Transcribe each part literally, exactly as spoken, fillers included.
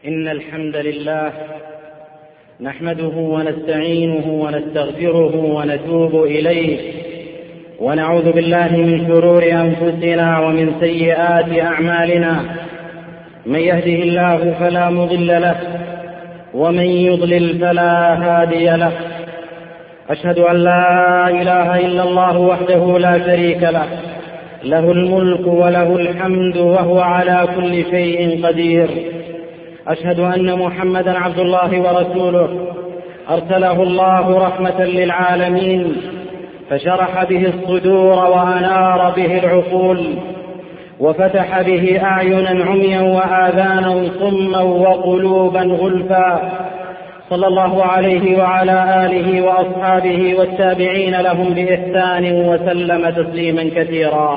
إن الحمد لله نحمده ونستعينه ونستغفره ونتوب إليه، ونعوذ بالله من شرور أنفسنا ومن سيئات أعمالنا. من يهده الله فلا مضل له، ومن يضلل فلا هادي له. أشهد أن لا إله إلا الله وحده لا شريك له، له الملك وله الحمد وهو على كل شيء قدير. أشهد أن محمدا عبد الله ورسوله، أرسله الله رحمة للعالمين، فشرح به الصدور وأنار به العقول، وفتح به أعينا عميا وآذانا صما وقلوبا غلفا. صلى الله عليه وعلى آله وأصحابه والتابعين لهم بإحسان وسلم تسليما كثيرا.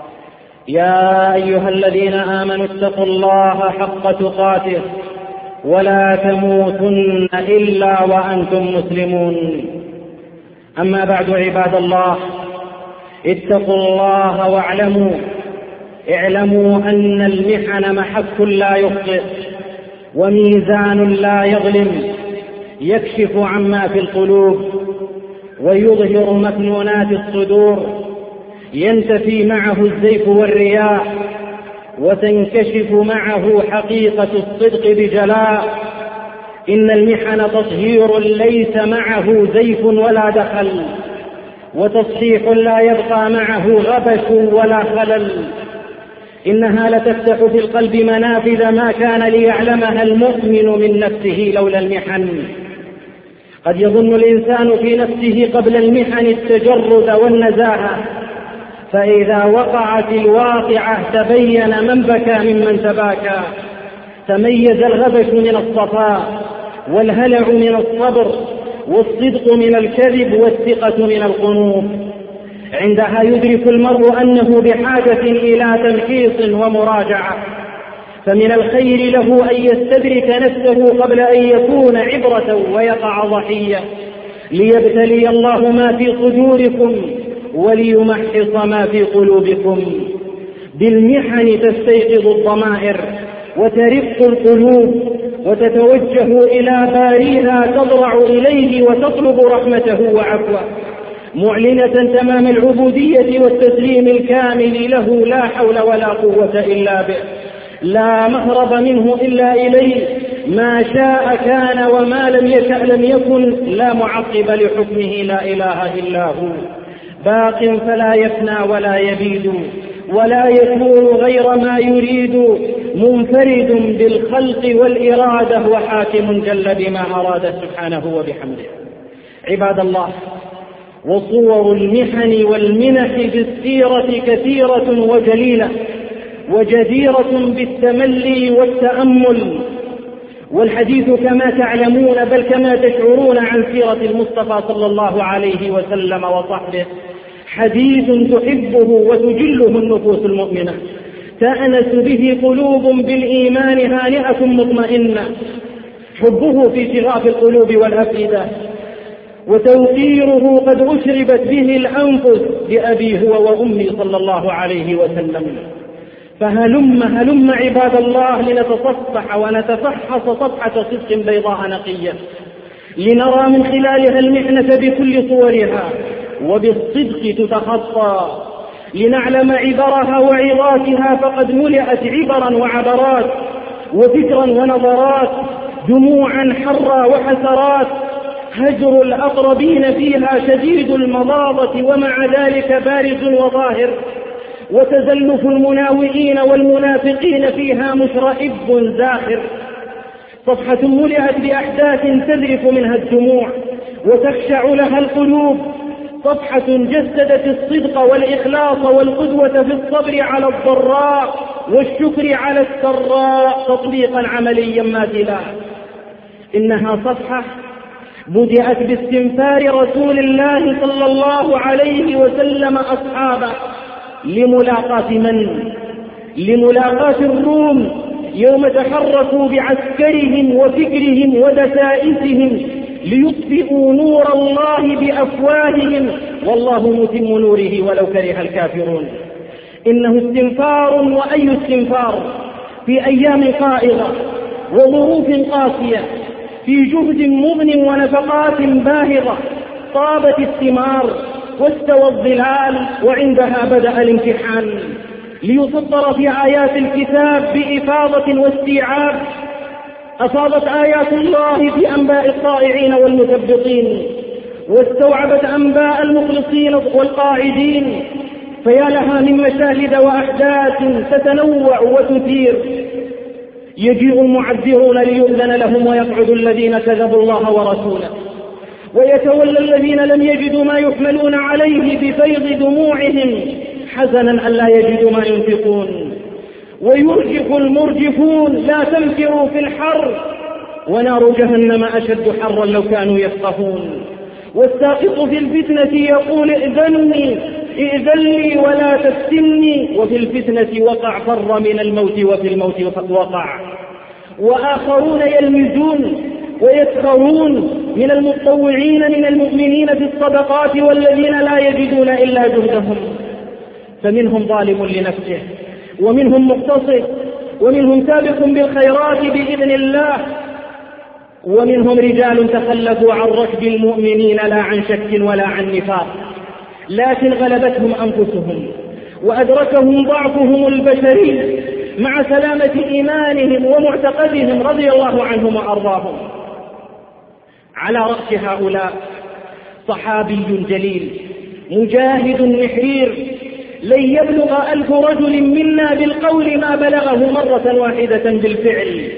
يا أيها الذين آمنوا اتقوا الله حق تقاته ولا تموتن إلا وأنتم مسلمون. أما بعد، عباد الله، اتقوا الله واعلموا اعلموا أن المحن محك لا يخطئ، وميزان لا يظلم، يكشف عما في القلوب ويظهر مكنونات الصدور، ينتفي معه الزيف والرياء، وتنكشف معه حقيقة الصدق بجلاء. إن المحن تطهير ليس معه زيف ولا دخل، وتصحيح لا يبقى معه غبش ولا خلل. إنها لتفتح في القلب منافذ ما كان ليعلمها المؤمن من نفسه لولا المحن. قد يظن الإنسان في نفسه قبل المحن التجرد والنزاهة، فإذا وقعت الواقعة تبين من بكى ممن تباكى. تميز الغبش من الصفاء، والهلع من الصبر، والصدق من الكذب، والثقة من القنوط. عندها يدرك المرء أنه بحاجة إلى تمحيص ومراجعة، فمن الخير له أن يستدرك نفسه قبل أن يكون عبرة ويقع ضحية، ليبتلي الله ما في صدوركم وليمحص ما في قلوبكم. بالمحن تستيقظ الضمائر وترق القلوب، وتتوجه إلى باريها، تضرع إليه وتطلب رحمته وعفوه، معلنة تمام العبودية والتسليم الكامل له، لا حول ولا قوة إلا به، لا مهرب منه إلا إليه. ما شاء كان وما لم يشأ لم يكن، لا معقب لحكمه، لا إله إلا هو، باق فلا يفنى ولا يبيد، ولا يكون غير ما يريد، منفرد بالخلق والإرادة، وحاكم جل بما أراد سبحانه وبحمده. عباد الله، وصور المحن والمنح في السيرة كثيرة وجليلة، وجديرة بالتملي والتأمل. والحديث كما تعلمون بل كما تشعرون عن سيرة المصطفى صلى الله عليه وسلم وصحبه حديث تحبه وتجله النفوس المؤمنة، تأنس به قلوب بالإيمان هانئة مطمئنة. حبه في شغاف القلوب والأفئدة، وتوقيره قد أشربت به الأنفس بأبي هو وأمي صلى الله عليه وسلم. فهلم هلم عباد الله لنتصفح ونتفحص صفحة صدق بيضاء نقية، لنرى من خلالها المحنة بكل صورها، وبالصدق تتخطى، لنعلم عبرها وعظاتها، فقد ملئت عبرا وعبرات، وفكرا ونظرات، دموعا حرا وحسرات. هجر الأقربين فيها شديد المضاضة، ومع ذلك بارز وظاهر، وتزلف المناوئين والمنافقين فيها مشرئب زاخر. صفحة ملئت بأحداث تذرف منها الدموع وتخشع لها القلوب، صفحة جسدت الصدق والإخلاص والقدوة في الصبر على الضراء والشكر على السراء تطبيقا عمليا ماثلا. إنها صفحة بدأت باستنفار رسول الله صلى الله عليه وسلم أصحابه لملاقاة من؟ لملاقاة الروم، يوم تحركوا بعسكرهم وفكرهم ودسائسهم ليطفئوا نور الله بأفواههم، والله متم نوره ولو كره الكافرون. إنه استنفار، وأي استنفار، في أيام قائلة وظروف قاسية، في جهد مضن ونفقات باهظة طابت الثمار واستوى الظلال، وعندها بدأ الامتحان ليسطر في آيات الكتاب بإفاضة واستيعاب. أفاضت آيات الله في أنباء الطائعين والمثبطين، واستوعبت أنباء المخلصين والقاعدين، فيا لها من مشاهد وأحداث تتنوع وتثير. يجيء المعذرون ليؤذن لهم، ويقعد الذين كذبوا الله ورسوله، ويتولى الذين لم يجدوا ما يحملون عليه بفيض دموعهم حزنا ألا يجدوا ما ينفقون. ويرجف المرجفون لا تنفروا في الحر، ونار جهنم أشد حرا لو كانوا يفقهون. والساقط في الفتنة يقول ائذني ائذن لي ولا تفتني، وفي الفتنة وقع فر من الموت وفي الموت وقع. وآخرون يلمزون ويسخرون من المتطوعين من المؤمنين في الصدقات والذين لا يجدون إلا جهدهم، فمنهم ظالم لنفسه، ومنهم مقتصد، ومنهم سابق بالخيرات بإذن الله، ومنهم رجال تخلفوا عن ركب المؤمنين لا عن شك ولا عن نفاق، لكن غلبتهم أنفسهم وأدركهم ضعفهم البشري مع سلامة إيمانهم ومعتقدهم رضي الله عنهم وأرضاهم. على رأس هؤلاء صحابي جليل مجاهد محرير لن يبلغ ألف رجل منا بالقول ما بلغه مرة واحدة بالفعل،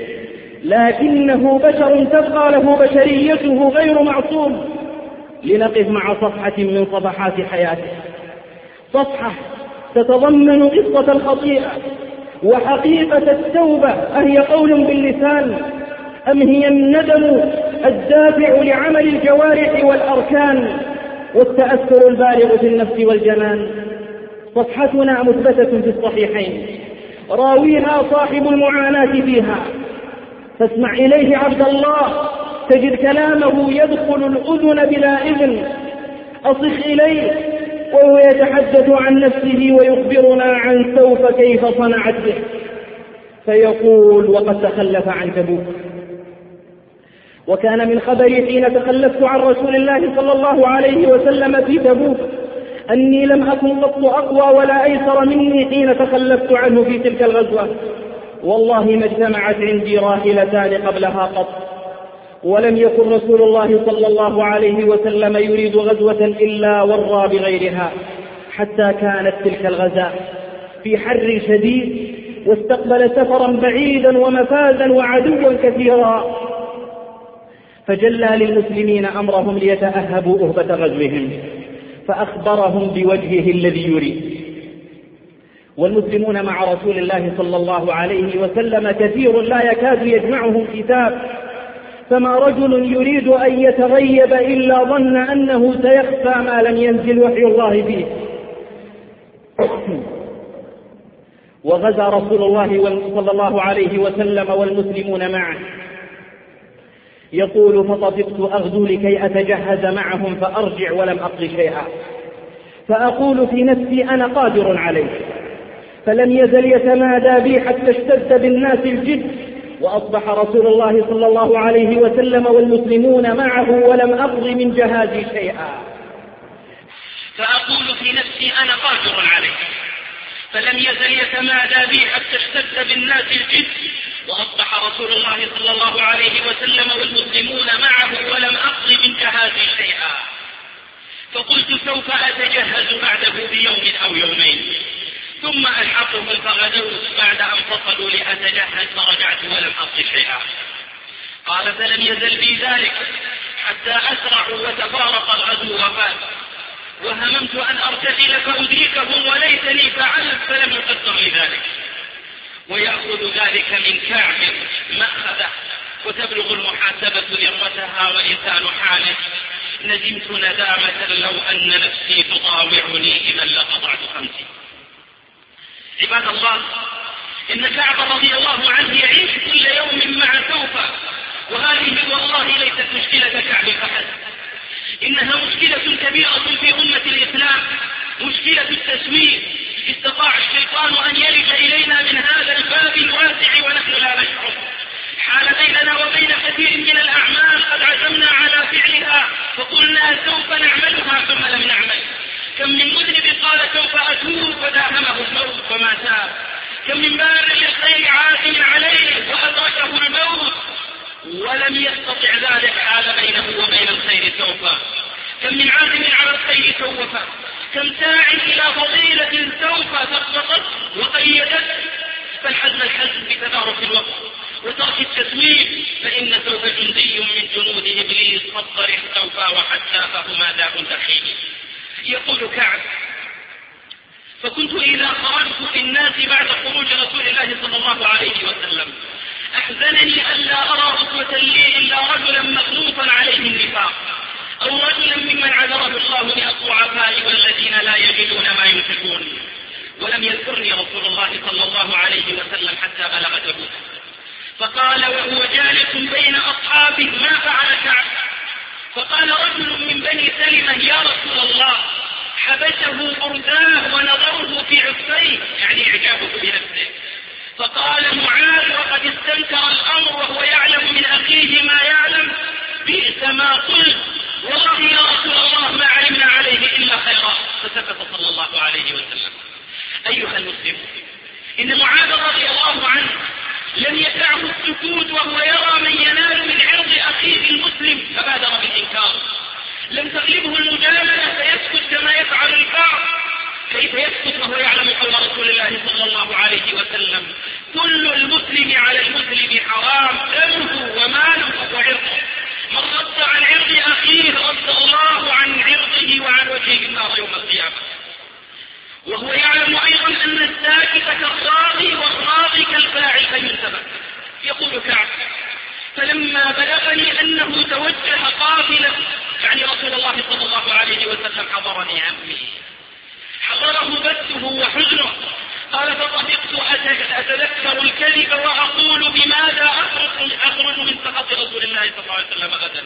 لكنه بشر تبقى له بشريته غير معصوم. لنقف مع صفحة من صفحات حياته، صفحة تتضمن قصة الخطيئة وحقيقة التوبة، أهي قول باللسان أم هي الندم الدافع لعمل الجوارح والأركان والتأثر البالغ في النفس والجنان. صفحتنا مثبتة في الصحيحين، راويها صاحب المعاناة فيها، فاسمع إليه عبد الله تجد كلامه يدخل الأذن بلا إذن. أصخ إليه وهو يتحدث عن نفسه ويخبرنا عن سوف كيف صنعت به، فيقول وقد تخلف عن تبوك. وكان من خبري حين تخلفت عن رسول الله صلى الله عليه وسلم في تبوك أني لم أكن قط أقوى ولا أيسر مني حين تخلفت عنه في تلك الغزوة، والله ما اجتمعت عندي راحلتان قبلها قط، ولم يكن رسول الله صلى الله عليه وسلم يريد غزوة إلا ورى بغيرها، حتى كانت تلك الغزاة في حر شديد، واستقبل سفرا بعيدا ومفازا وعدوا كثيرا، فجلى للمسلمين أمرهم ليتأهبوا أهبة غزوهم، فأخبرهم بوجهه الذي يريد. والمسلمون مع رسول الله صلى الله عليه وسلم كثير لا يكاد يجمعهم كتاب، فما رجل يريد أن يتغيب إلا ظن أنه سيخفى ما لم ينزل وحي الله فيه. وغزا رسول الله صلى الله عليه وسلم والمسلمون معه. يقول فطفقت أغدو لكي أتجهز معهم فأرجع ولم أقض شيئا، فأقول في نفسي أنا قادر عليه، فلم يزل يتمادى بي حتى اشتد بالناس الجد، وأصبح رسول الله صلى الله عليه وسلم والمسلمون معه ولم أقض من جهازي شيئا، فأقول في نفسي أنا قادر عليه، فلم يزل يتمادى بي حتى اشتد بالناس الجد، وأصبح رسول الله صلى الله عليه وسلم والمسلمون معه ولم أقض من جهازي شيئا، فقلت سوف أتجهز بعده بيوم أو يومين، ثم ألحقهم فغدوت بعد أن فصلوا لأتجهز، فرجعت ولم أقض شيئا. قال فلم يزل بي ذلك حتى أسرعوا وتفارق الغزو وفات، وهممت أن أرتحل فأدركهم وليتني فعلت، فلم يقدر لي ذلك. ويأخذ ذلك من كعب مأخذه، وتبلغ المحاسبة ذروتها ولسان حاله ندمت ندامة لو أن نفسي تطاوعني إذا لقطعت خمسي. عباد الله، إن كعب رضي الله عنه يعيش كل يوم مع سوف، وهذه والله ليست مشكلة كعب فحسب، إنها مشكلة كبيرة في أمة الإسلام، مشكلة التسويف. استطاع الشيطان أن يلج إلينا من هذا الباب الواسع ونحن لا نشعر، حال بيننا وبين كثير من الأعمال قد عزمنا على فعلها فقلنا سوف نعملها ثم لم نعمل. كم من مذنب قال سوف أتوب وداهمه الموت وما تاب. كم من بار للخير عازم عليه وأدركه الموت ولم يستطع ذلك حال بينه وبين الخير سوف. كم من عازم على الخير سوف. كم ساع إلى فضيلة سوف تخبطت وقيدت. فالحزم الحزم بتدارك الوقت وترك التسويف فإن سوف جندي من جنود إبليس فاضطرح سوف وحتى فهما داء دخيل. يقول كعب فكنت إذا خرجت في الناس بعد خروج رسول الله صلى الله عليه وسلم أحزنني ألا أرى أسوة لي إلا رجلا مخلوطا عليه النفاق أو رجلا ممن عذره الله من الضعفاء والذين لا يجدون ما ينفقون. ولم يذكرني رسول الله صلى الله عليه وسلم حتى بلغ تبوك فقال وهو جالس بين أصحابه ما فعل كعب. فقال رجل من بني سلمة يا رسول الله حبسه برداه ونظره في عفيه يعني إعجابه بنفسه. فقال معاذ وقد استنكر الأمر وهو يعلم من أخيه ما يعلم بئس ما قلت والله يا رسول الله ما علمنا عليه إلا خيرا. فسكت صلى الله عليه وسلم. أيها المسلم إن معاذ رضي الله عنه لم يسعه السكوت وهو يرى من ينال من عرض أخيه المسلم فبادر بالإنكار. لم تغلبه المجاملة فيسكت كما يفعل البعض. كيف يسكت وهو يعلم قول رسول الله صلى الله عليه وسلم كل المسلم على المسلم حرام دمه وماله وعرضه. من رد عن عرض أخيه رد الله عن عرضه وعن وجهه النار يوم القيامة. وهو يعلم أيضا أن الساكت كالراضي والراضي كالفاعل فينتبه. يقول كعب فلما بلغني أنه توجه قافلة يعني رسول الله صلى الله عليه وسلم حضرني عمي حضره بثه وحزنه. قال فطفقت أتذكر الكذب وأقول بماذا أخرج, أخرج من سخط رسول الله صلى الله عليه وسلم غدا.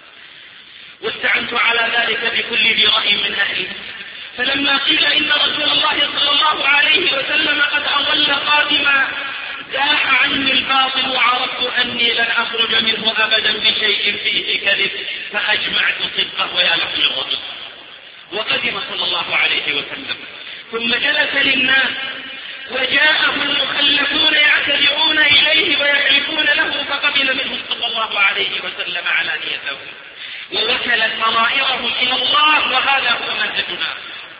واستعنت على ذلك بكل ذي رأي من أهله. فلما قيل إن رسول الله صلى الله عليه وسلم قد أضل قادما زاح عني الباطل وعرفت أني لن أخرج منه أبدا بشيء فيه كذب فأجمعت صدقه ويا لحم الرجل. وقدم صلى الله عليه وسلم ثم جلس للناس وجاءه المخلفون يعتذرون إليه ويحلفون له فقبل منهم صلى الله عليه وسلم علانيته ووكل سرائرهم إلى الله وهذا هو منهجنا.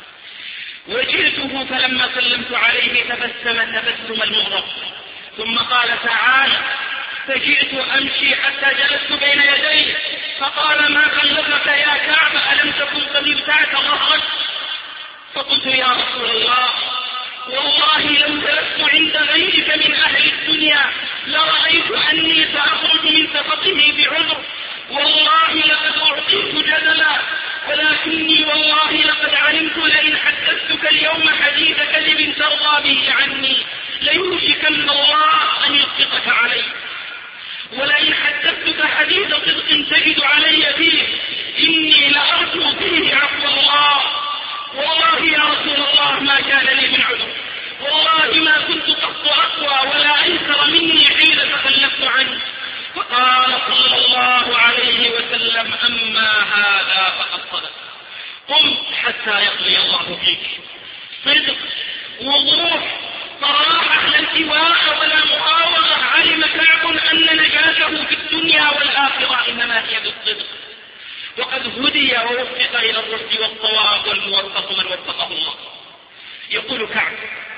وجئته فلما سلمت عليه تبسم تبسم المغرب ثم قال تعالى فجئت أمشي حتى جلست بين يديه فقال ما خلفك يا كعب ألم تكن قد ابتعت ظهرك. فقلت يا رسول الله والله لو جلست عند غيرك من أهل الدنيا لرأيت أني سأخرج من سخطه بعذر. والله لقد أعطيت جدلا ولكني والله لقد علمت لئن حدثتك اليوم حديث كذب ترضى به عني ليوشكن الله أن يسقطك علي ولئن حدثتك حديث صدق تجد علي فيه إني لأرجو فيه عفو الله. والله يا رسول الله ما كان لي من عذر والله ما كنت قط أقوى ولا أيسر مني حين تخلفت عنه. فقال صلى الله عليه وسلم أما هذا فقد صدق قم حتى يقضي الله فيك. صدق وضوح صراحة لا التواء ولا مؤاومة. علم كعب أن نجاته في الدنيا والآخرة إنما هي بالصدق وقد هدي ووفق إلى الرشد والصواب والموفق من وفقه الله. يقول كعب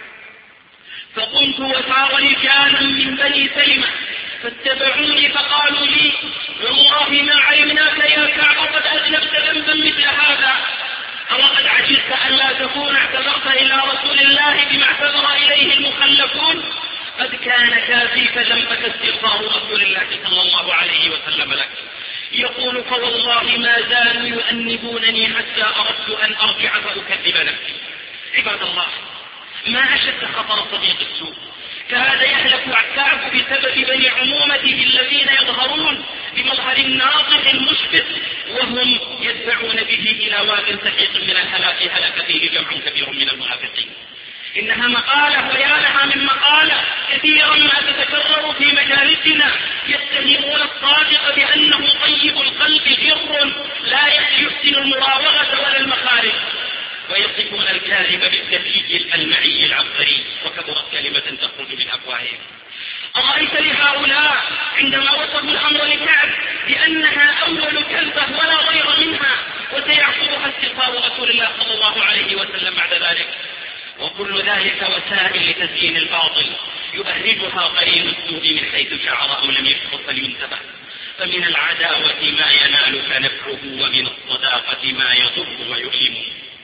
فقمت وسار رجال من بني سلمة فاتبعوني فقالوا لي والله ما علمناك يا كعب قد أذنبت ذنبا مثل هذا أو قد عجزت أن لا تكون اعتذرت إلى رسول الله بما اعتذر إليه المخلفون. قد كان كافيك ذنبك استغفار رسول الله صلى الله عليه وسلم لك. يقول فوالله ما زالوا يؤنبونني حتى أردت أن أرجع فأكذب نفسي. عباد الله ما أشد خطر صديق السوء. كاد يهلك كعب بسبب بني عمومته الذين يظهرون بمظهر الناطق المشبث وهم يدفعون به إلى واد سحيق من الهلاك هلك فيه جمع كبير من المنافقين. إنها مقالة ويا لها من مقالة كثيرا ما تتكرر في مجالسنا يتهمون الصادق بأنه طيب القلب جر لا يحسن المراوغة ولا المخارج، ويصفون الكاذب بالتفكيك الألمعي العبقري، وكبرت كلمة تخرج من أفواههم. أرأيت لهؤلاء عندما وصفوا الأمر لكعب بأنها أول كذبة ولا غير منها، وسيعقبها استغفار رسول الله صلى الله عليه وسلم بعد ذلك، وكل ذلك وسائل لتزيين الباطل يبهرجها قرين السوء من حيث شعر أو لم يشعر فلينتبه، فمن العداوة ما ينالك نفعه ومن الصداقة ما يضر ويؤلم.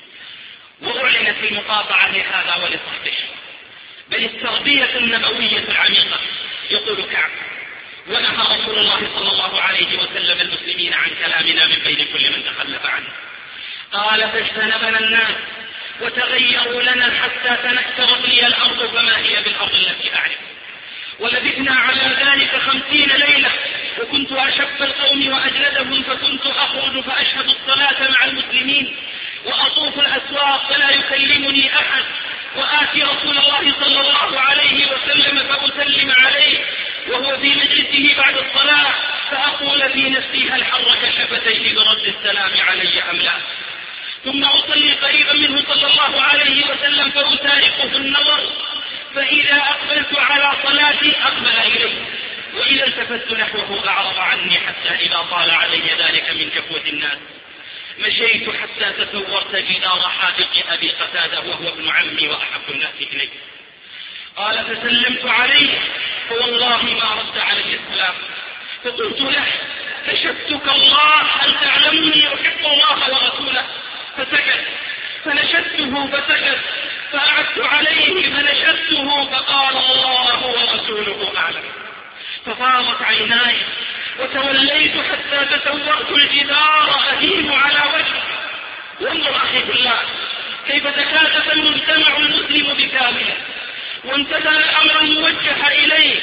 وأعلنت المقاطعة لهذا ولصحبه، بل التربية النبوية العميقة. يقول كعب: ونهى رسول الله صلى الله عليه وسلم المسلمين عن كلامنا من بين كل من تخلف عنه. قال: فاجتنبنا الناس وتغيروا لنا حتى تنكرت لي الأرض فما هي بالأرض التي أعرف. ولبثنا على ذلك خمسين ليلة، وكنت أشب القوم وأجلدهم، فكنت أخرج فأشهد الصلاة مع المسلمين وأطوف الأسواق فلا يكلمني أحد، وآتي رسول الله صلى الله عليه وسلم فأسلم عليه وهو في مجلسه بعد الصلاة، فأقول في نفسي: هل حرك شفتيه برد السلام علي أم لا؟ ثم أصلي قريبا منه صلى الله عليه وسلم فأسارقه النظر، فإذا أقبلت على صلاتي أقبل إلي، وإذا التفت نحوه أعرض عني، حتى إذا طال علي ذلك من كفوة الناس مشيت حتى تصورت جدار حافظ أبي قتادة وهو ابن عمي وأحب الناس إلي. قال: فسلمت عليه فوالله ما رد علي السلام، فقلت له: كشفتك الله، هل تعلمني أحب الله ورسوله؟ فسكت، فنشدته فسكت، فأعدت عليه فنشدته، فقال: الله ورسوله أعلم. ففاضت عيناي وتوليت حتى تصورت الجدار أهيم على وجهه. وانظر أخي في الله كيف تكاتف المجتمع المسلم بكامله، وامتثل الأمر الموجه إليه،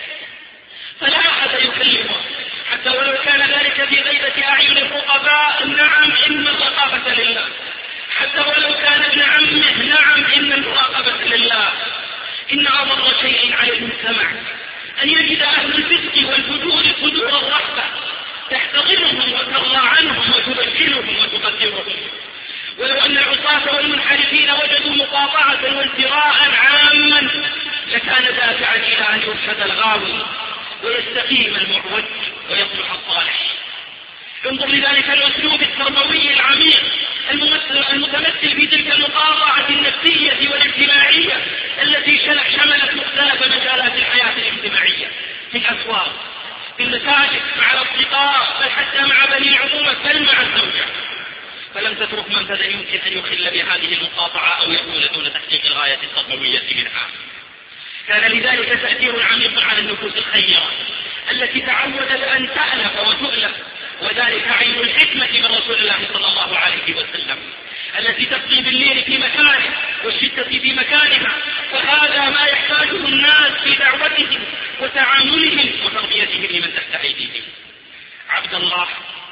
فلا أحد يكلمه حتى ولو كان ذلك في غيبة أعين الرقباء. نعم، إن الرقابة لله. حتى ولو كان ابن عمه. نعم، إن المراقبة لله. إن أضر شيء على المجتمع أن يجد أهل الفسق والفجور فجور الرحبة تحتضنهم وترضى عنهم وتبجلهم وتقدرهم. ولو أن العصاة والمنحرفين وجدوا مقاطعة وازدراء عاما لكان دافعا إلى أن يرشد الغاوي ويستقيم المعوج ويصلح الصالح. انظر لذلك الأسلوب التربوي العميق المتمثل في تلك المقاطعة النفسية والاجتماعية التي شملت مختلف مجالات الحياة الاجتماعية، في الأسواق، في المساجد، مع الأصدقاء، بل حتى مع بني العمومة، بل مع الزوجة. فلم تترك منفذا يمكن أن يخل بهذه المقاطعة أو يكون دون تحقيق الغاية التربوية منها. كان لذلك تأثير عميق على النفوس الخيرة التي تعودت أن تألف وتؤلف، وذلك عين الحكمة من رسول الله صلى الله عليه وسلم التي تقضي بالليل في مكانه والشدة في مكانها. وهذا ما يحتاجه الناس في دعوتهم وتعاملهم وتربيتهم لمن تحت أيديهم. عبد الله،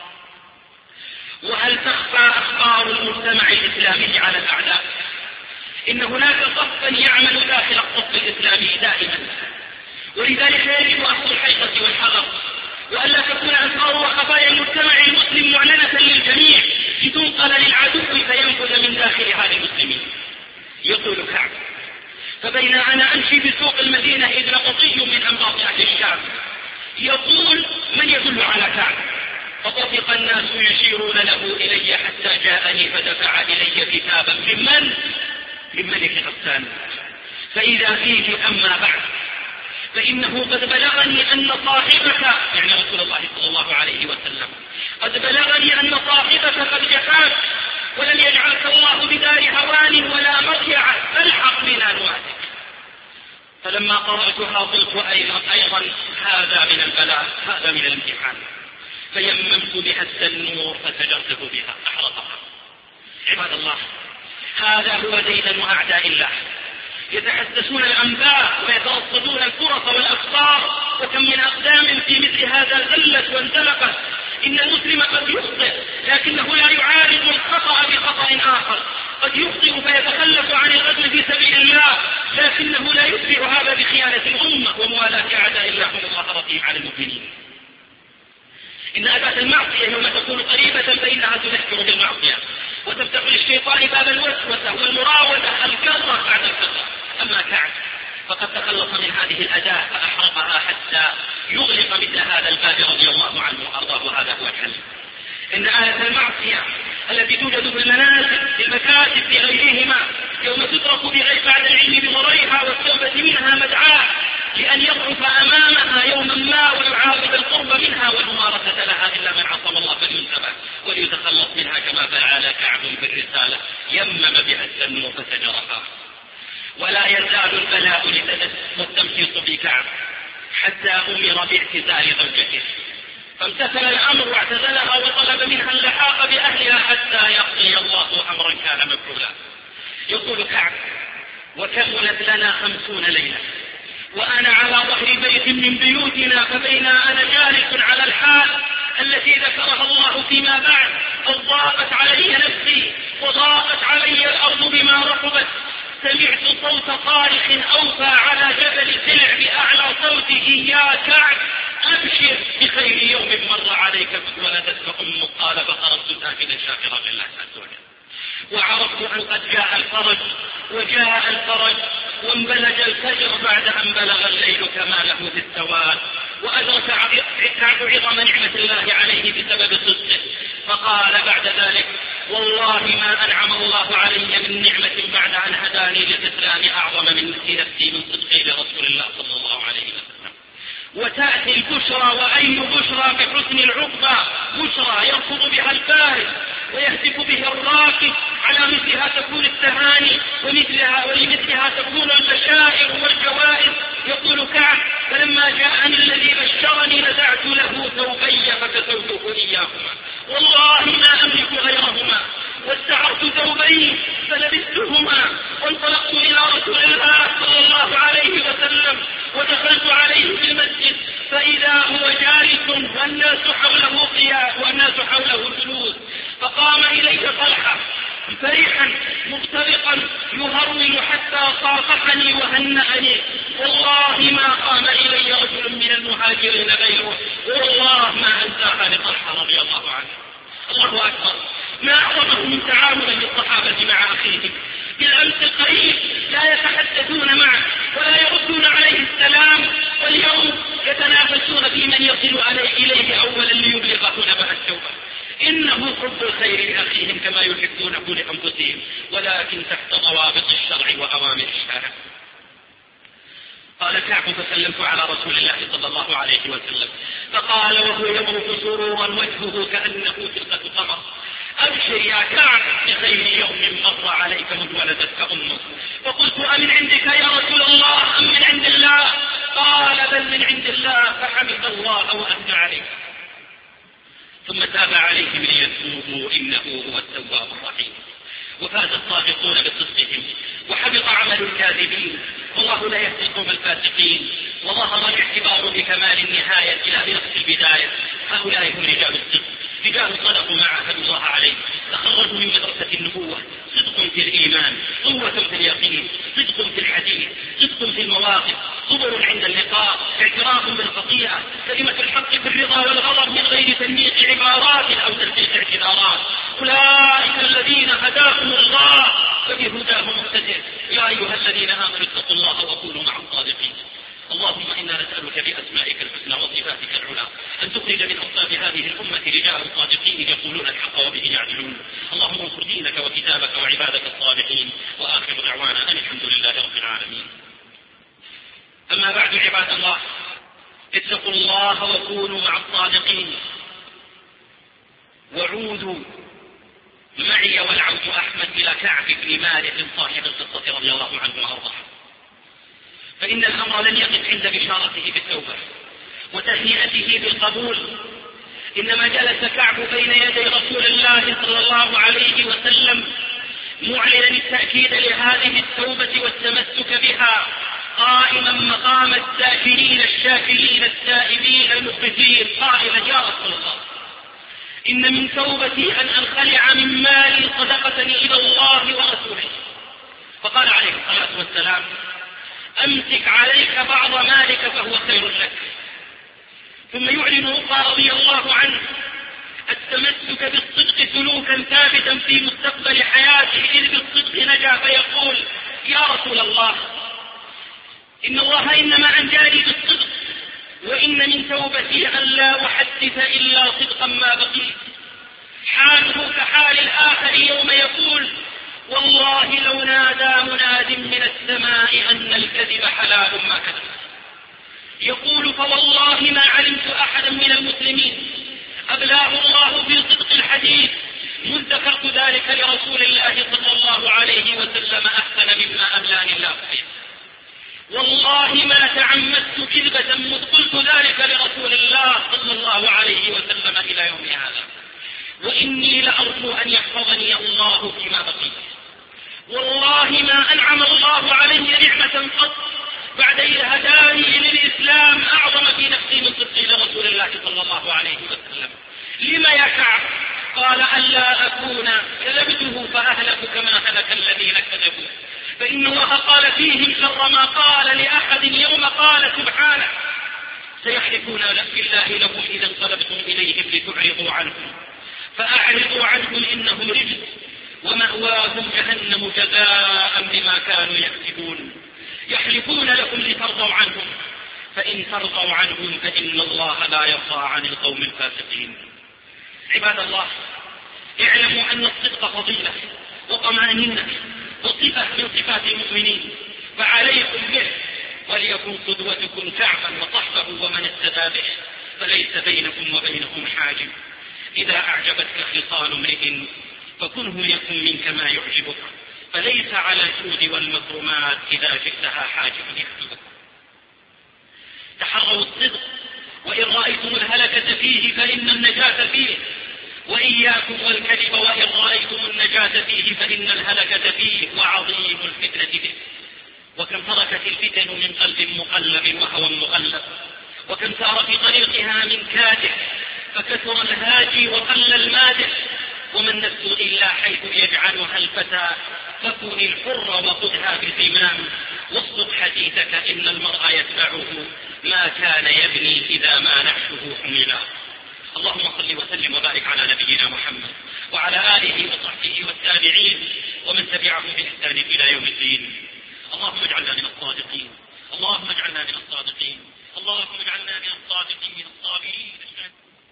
وهل تخفى أخبار المجتمع الإسلامي على الأعداء؟ إن هناك صفا يعمل داخل الصف الإسلامي دائما، ولذلك يجب أخذ الحيطة والحذر، وألا تكون أسرار وخفايا المجتمع المسلم معلنة للجميع لتنقل للعدو فينفذ من داخل هذا المسلمين. يقول كعب: فبين أنا أمشي في سوق المدينة إذ لقطي من أنباط أهل الشام يقول: من يدل على كعب؟ فطفق الناس يشيرون له إلي حتى جاءني فدفع إلي كتابا ممن؟ من ملك غسان، فإذا فيه: أما بعد فإنه قد بلغني أن صاحبك، يعني رسول الله صلى الله عليه وسلم، قد بلغني أن صاحبك قد جفاك ولم يجعلك الله بدار هوان ولا مرجع، فالحق بنا نواتك. فلما قرأتها قلت أيضا, أيضا هذا من البلاء، هذا من الامتحان، فيممت بها التنور فسجرته بها أحرقها. عباد الله، هذا هو ديدن أعداء الله، يتحدثون الأنباء ويترصدون الفرص والأخبار، وكم من أقدام في مثل هذا زلت وانزلقت. إن المسلم قد يخطئ لكنه لا يعارض الخطأ بخطأ آخر، قد يخطئ فيتخلف عن الغزو في سبيل الله، لكنه لا يتبع هذا بخيانة الأمة وموالاة أعداء الله ومظاهرتهم على المؤمنين. إن أبات المعصية يوم تكون قريبة فإنها تذكر بالمعصية وتفتح للشيطان باب الوسوسة والمراودة الكرة بعد الكرة. أما كعب فقد تخلص من هذه الأداة فأحرقها حتى يغلق مثل هذا الباب رضي الله عنه وأرضاه. هذا هو الحل. إن آية المعصية التي توجد في المنازل في المكاتب في غيرهما يوم تترك بغير بعد العلم بضررها والتوبة منها مدعاة لأن يضعف أمامها يوما ما ويعاود القرب منها والممارسة لها إلا من عصم الله فلينتبه وليتخلص منها كما فعل كعب بالرسالة يمم بها السم فسجرها. ولا يزال البلاء والتمحيص بكعب حتى أمر باعتزال زوجته فامتثل الأمر واعتزلها وطلب منها اللحاق بأهلها حتى يقضي الله أمرا كان مفعولا. يقول كعب: وكملت لنا خمسون ليلة وأنا على ظهر بيت من بيوتنا فبين أنا جالس على الحال التي ذكرها الله فيما بعد قد ضاقت علي نفسي وضاقت علي الأرض بما رحبت سمعت صوت صارخ أوفى على جبل سلع بأعلى صوته: يا كعب أبشر بخير يوم مر عليك ولدتك أمك. قال: فخرجت ساكنا شاكرا لله عز وجل وعرفت أن قد جاء الفرج وجاء الفرج وانبلج الفجر بعد أن بلغ الليل كماله في السواد وأدرك كعب عظم نعمة الله عليه بسبب صدقه فقال بعد ذلك: والله ما أنعم الله علي من نعمة بعد أن هداني للإسلام أعظم من نفسي من صدقي لرسول الله صلى الله عليه وسلم. وتأتي البشرى وأي بشرى بحسن العقبى بشرى يركض بها الفارس ويهتف به الراكب على مثلها تكون التهاني ومثلها ولمثلها تكون البشائر والجوائز. يقول كعب: فلما جاءني الذي بشرني نزعت له ثوبي فكسوته إياهما والله ما أملك غيرهما واستعرت ثوبين فلبستهما وانطلقت إلى رسول الله صلى الله عليه وسلم ودخلت عليه في المسجد فإذا هو جالس والناس حوله قيام والناس حوله جلوس فقام إليه طلحة فرحا مخترقا يهرول حتى صافحني وهنأني والله ما قام إلي رجل من المهاجرين غيره والله ما أنساها لطلحة رضي الله عنه. الله أكبر، ما أعظمه من تعامل للصحابة مع أخيهم. بالأمس القريب لا يتحدثون معه ولا يردون عليه السلام واليوم يتنافسون في من يصل إليه أولا ليبلغه نبأ التوبة. إنه حب الخير لأخيهم كما يحبونه لأنفسهم ولكن تحت ضوابط الشرع وأوامر الشارع. قال كعب: فسلمت على رسول الله صلى الله عليه وسلم فقال وهو يمرق سرورا وجهه كأنه فرقة قمر: أبشر يا كعب بخير يوم مر عليك منذ ولدتك أمك. فقلت: أمن عندك يا رسول الله أم من عند الله؟ قال: بل من عند الله. فحمد الله وأثنى عليه ثم تاب عليهم ليتوبوا إنه هو التواب الرحيم. وفاز الصادقون بصدقهم وحبط عمل الكاذبين والله لا يهدي القوم الفاسقين. وظهر الاعتبار بكمال النهاية لا بنقص البداية. هؤلاء هم رجال الصدق، رجال صدقوا ما عاهدوا الله عليه تخرجوا من مدرسة النبوة. صدق في الإيمان، قوة في اليقين، صدق في الحديث، صدق في المواقف، صبر عند اللقاء، اعتراف بالخطيئة، كلمة الحق في الرضا والغضب من غير تنميق عبارات أو تلبيس اعتبارات. أولئك الذين هداهم الله فبهداه مقتدر. يا أيها الذين آمنوا اتقوا الله وكونوا مع الصادقين. اللهم إنا نسألك بأسمائك الحسنى وصفاتك العلى أن تخرج من أصلاب هذه الأمة رجال صادقين يقولون الحق وبه يعدلون. اللهم انصر دينك وكتابك وعبادك الصالحين. وآخر دعوانا أن الحمد لله رب العالمين. أما بعد عباد الله، اتقوا الله وكونوا مع الصادقين. وعودوا معي والعود أحمد إلى كعب بن مالك صاحب القصة رضي الله عنه وأرضاه. فإن الأمر لن يقف عند بشارته بالتوبة وتهنئته بالقبول، إنما جلس كعب بين يدي رسول الله صلى الله عليه وسلم معلنا التأكيد لهذه التوبة والتمسك بها، قائما مقام الذاكرين الشاكرين التائبين المخبتين قائلا: يا رسول الله إن من توبتي أن أنخلع من مالي صدقة إلى الله ورسوله. فقال عليه الصلاة والسلام: أمسك عليك بعض مالك فهو خير لك. ثم يعلن عقبة رضي الله عنه التمسك بالصدق سلوكا ثابتا في مستقبل حياته، إذ بالصدق نجا، فيقول: يا رسول الله، إن الله إنما أنجاني بالصدق، وإن من توبتي أن لا أحدث إلا صدقا ما بقيت. حاله كحال الآخر يوم يقول: والله لو نادى مناد من السماء أن الكذب حلال ما كذب. يقول: فوالله ما علمت أحدا من المسلمين أبلاه الله في صدق الحديث مذ ذكرت ذلك لرسول الله صلى الله عليه وسلم أحسن مما أبلاني الله فيه. والله ما تعمدت كذبة مذ قلت ذلك لرسول الله صلى الله عليه وسلم إلى يوم هذا، وإني لأرجو أن يحفظني الله فيما بقي. والله ما أنعم الله علي نعمة قط بعد إذ هداني للإسلام أعظم في نفسي من صدقي لرسول الله صلى الله عليه وسلم. لما يا كعب؟ قال: ألا أكون كذبته فأهلك كما هلك الذين كذبوا، فإن الله قال فيهم شر ما قال لأحد يوم قال سبحانه: سيحلفون بالله لكم إذا انقلبتم إليهم لتعرضوا عنهم فأعرضوا عنهم إنهم رجس ومأواهم جهنم جزاء بما كانوا يكسبون. يحلفون لكم لترضوا عنهم، فإن ترضوا عنهم فإن الله لا يرضى عن القوم الفاسقين. عباد الله، اعلموا أن الصدق فضيلة وطمأنينة وصفة من صفات المؤمنين، فعليكم به، وليكن قدوتكم كعبا وصحبه ومن اهتدى به، فليس بينكم وبينهم حاجب. إذا أعجبتك خصال امرئ فكنه يكن منك ما يعجبك، فليس على الجود والمكرمات إذا جئتها حاجب يحجبك. تحروا الصدق، وإن رأيتم الهلكة فيه فإن النجاة فيه، وإياكم والكذب وإن رأيتم النجاة فيه فإن الهلكة فيه، وعظيم الفتنة به. وكم تركت الفتن من قلب مقلب وهوى مغلب، وكم سار في طريقها من كادح، فكثر الهاجي وقل المادح، وما النفس إلا حيث يجعلها الفتى، فكن الحر وخذها بالزمام، واصدق حديثك إن المرء يتبعه ما كان يبني إذا ما نحشه حملا. اللهم صل وسلم وبارك على نبينا محمد وعلى آله وصحبه والتابعين ومن تبعهم بإحسان إلى يوم الدين. اللهم اجعلنا من الصادقين، اللهم اجعلنا من الصادقين، اللهم اجعلنا من الصادقين الصابرين.